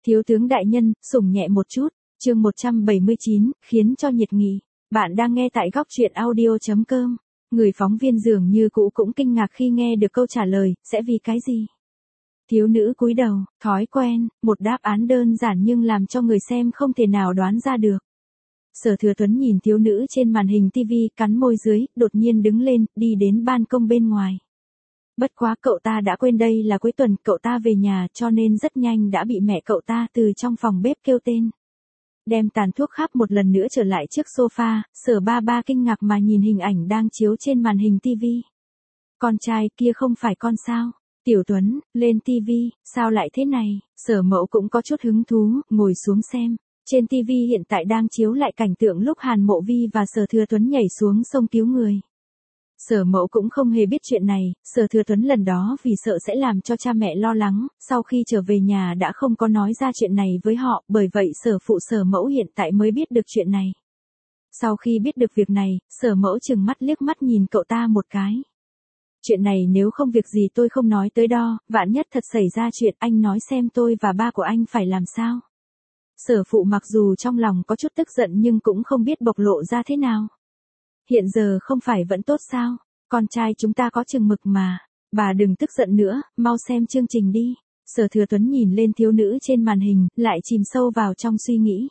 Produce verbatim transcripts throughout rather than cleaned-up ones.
Thiếu tướng đại nhân, sủng nhẹ một chút, chương một trăm bảy mươi chín, khiến cho nhiệt nghị. Bạn đang nghe tại góc truyện audio.com. Người phóng viên dường như cũ cũng kinh ngạc khi nghe được câu trả lời, sẽ vì cái gì? Thiếu nữ cúi đầu, thói quen, một đáp án đơn giản nhưng làm cho người xem không thể nào đoán ra được. Sở Thừa Tuấn nhìn thiếu nữ trên màn hình tivi, cắn môi dưới, đột nhiên đứng lên, đi đến ban công bên ngoài. Bất quá cậu ta đã quên đây là cuối tuần, cậu ta về nhà cho nên rất nhanh đã bị mẹ cậu ta từ trong phòng bếp kêu tên. Đem tàn thuốc khắp một lần nữa trở lại trước sofa, Sở Ba Ba kinh ngạc mà nhìn hình ảnh đang chiếu trên màn hình tivi. Con trai kia không phải con sao? Tiểu Tuấn, lên tivi, sao lại thế này? Sở Mẫu cũng có chút hứng thú, ngồi xuống xem. Trên tivi hiện tại đang chiếu lại cảnh tượng lúc Hàn Mộ Vi và Sở Thừa Tuấn nhảy xuống sông cứu người. Sở Mẫu cũng không hề biết chuyện này, Sở Thừa Tuấn lần đó vì sợ sẽ làm cho cha mẹ lo lắng, sau khi trở về nhà đã không có nói ra chuyện này với họ, bởi vậy Sở Phụ Sở Mẫu hiện tại mới biết được chuyện này. Sau khi biết được việc này, Sở Mẫu trừng mắt liếc mắt nhìn cậu ta một cái. Chuyện này nếu không việc gì tôi không nói tới đo, vạn nhất thật xảy ra chuyện anh nói xem tôi và ba của anh phải làm sao. Sở Phụ mặc dù trong lòng có chút tức giận nhưng cũng không biết bộc lộ ra thế nào. Hiện giờ không phải vẫn tốt sao, con trai chúng ta có chừng mực mà, bà đừng tức giận nữa, mau xem chương trình đi. Sở Thừa Tuấn nhìn lên thiếu nữ trên màn hình, lại chìm sâu vào trong suy nghĩ.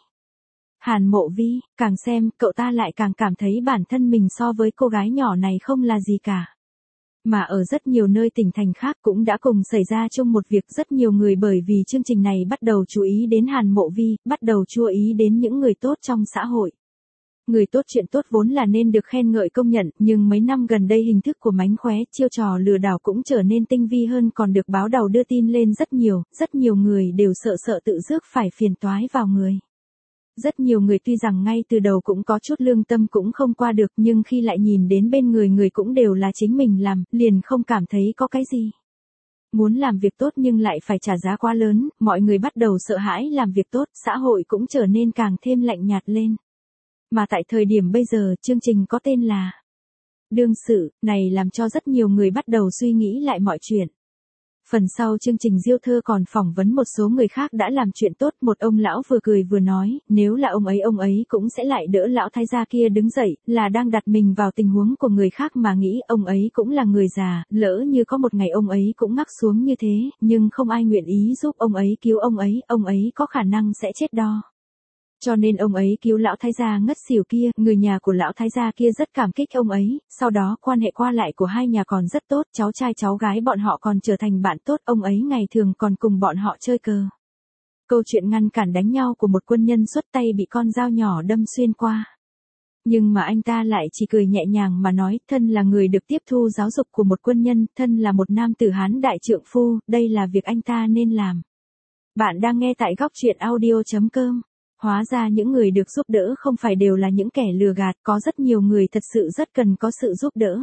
Hàn Mộ Vi, càng xem, cậu ta lại càng cảm thấy bản thân mình so với cô gái nhỏ này không là gì cả. Mà ở rất nhiều nơi tỉnh thành khác cũng đã cùng xảy ra chung một việc, rất nhiều người bởi vì chương trình này bắt đầu chú ý đến Hàn Mộ Vi, bắt đầu chú ý đến những người tốt trong xã hội. Người tốt chuyện tốt vốn là nên được khen ngợi công nhận, nhưng mấy năm gần đây hình thức của mánh khóe, chiêu trò lừa đảo cũng trở nên tinh vi hơn, còn được báo đầu đưa tin lên rất nhiều, rất nhiều người đều sợ sợ tự rước phải phiền toái vào người. Rất nhiều người tuy rằng ngay từ đầu cũng có chút lương tâm cũng không qua được, nhưng khi lại nhìn đến bên người người cũng đều là chính mình làm, liền không cảm thấy có cái gì. Muốn làm việc tốt nhưng lại phải trả giá quá lớn, mọi người bắt đầu sợ hãi làm việc tốt, xã hội cũng trở nên càng thêm lạnh nhạt lên. Mà tại thời điểm bây giờ, chương trình có tên là Đương Sự, này làm cho rất nhiều người bắt đầu suy nghĩ lại mọi chuyện. Phần sau chương trình Diêu Thơ còn phỏng vấn một số người khác đã làm chuyện tốt, một ông lão vừa cười vừa nói, nếu là ông ấy ông ấy cũng sẽ lại đỡ lão thái gia kia đứng dậy, là đang đặt mình vào tình huống của người khác mà nghĩ, ông ấy cũng là người già, lỡ như có một ngày ông ấy cũng ngắc xuống như thế, nhưng không ai nguyện ý giúp ông ấy cứu ông ấy, ông ấy có khả năng sẽ chết đo. Cho nên ông ấy cứu lão thái gia ngất xỉu kia, người nhà của lão thái gia kia rất cảm kích ông ấy, sau đó quan hệ qua lại của hai nhà còn rất tốt, cháu trai cháu gái bọn họ còn trở thành bạn tốt, ông ấy ngày thường còn cùng bọn họ chơi cờ. Câu chuyện ngăn cản đánh nhau của một quân nhân xuất tay bị con dao nhỏ đâm xuyên qua. Nhưng mà anh ta lại chỉ cười nhẹ nhàng mà nói, thân là người được tiếp thu giáo dục của một quân nhân, thân là một nam tử Hán đại trượng phu, đây là việc anh ta nên làm. Bạn đang nghe tại góc truyện audio.com. Hóa ra những người được giúp đỡ không phải đều là những kẻ lừa gạt, có rất nhiều người thật sự rất cần có sự giúp đỡ.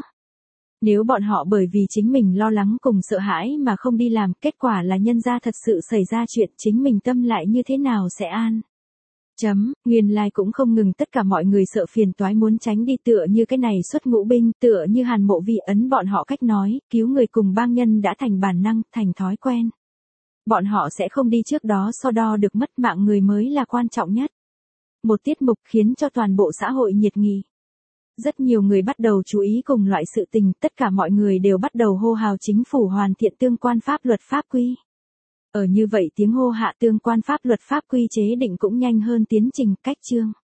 Nếu bọn họ bởi vì chính mình lo lắng cùng sợ hãi mà không đi làm, kết quả là nhân ra thật sự xảy ra chuyện, chính mình tâm lại như thế nào sẽ an. Chấm, nguyên lai like cũng không ngừng, tất cả mọi người sợ phiền toái muốn tránh đi, tựa như cái này xuất ngũ binh, tựa như Hàn Mộ Vi ấn bọn họ cách nói, cứu người cùng bang nhân đã thành bản năng, thành thói quen. Bọn họ sẽ không đi trước đó so đo được, mất mạng người mới là quan trọng nhất. Một tiết mục khiến cho toàn bộ xã hội nhiệt nghị. Rất nhiều người bắt đầu chú ý cùng loại sự tình, tất cả mọi người đều bắt đầu hô hào chính phủ hoàn thiện tương quan pháp luật pháp quy. Ở như vậy tiếng hô hạ tương quan pháp luật pháp quy chế định cũng nhanh hơn tiến trình, cách chương.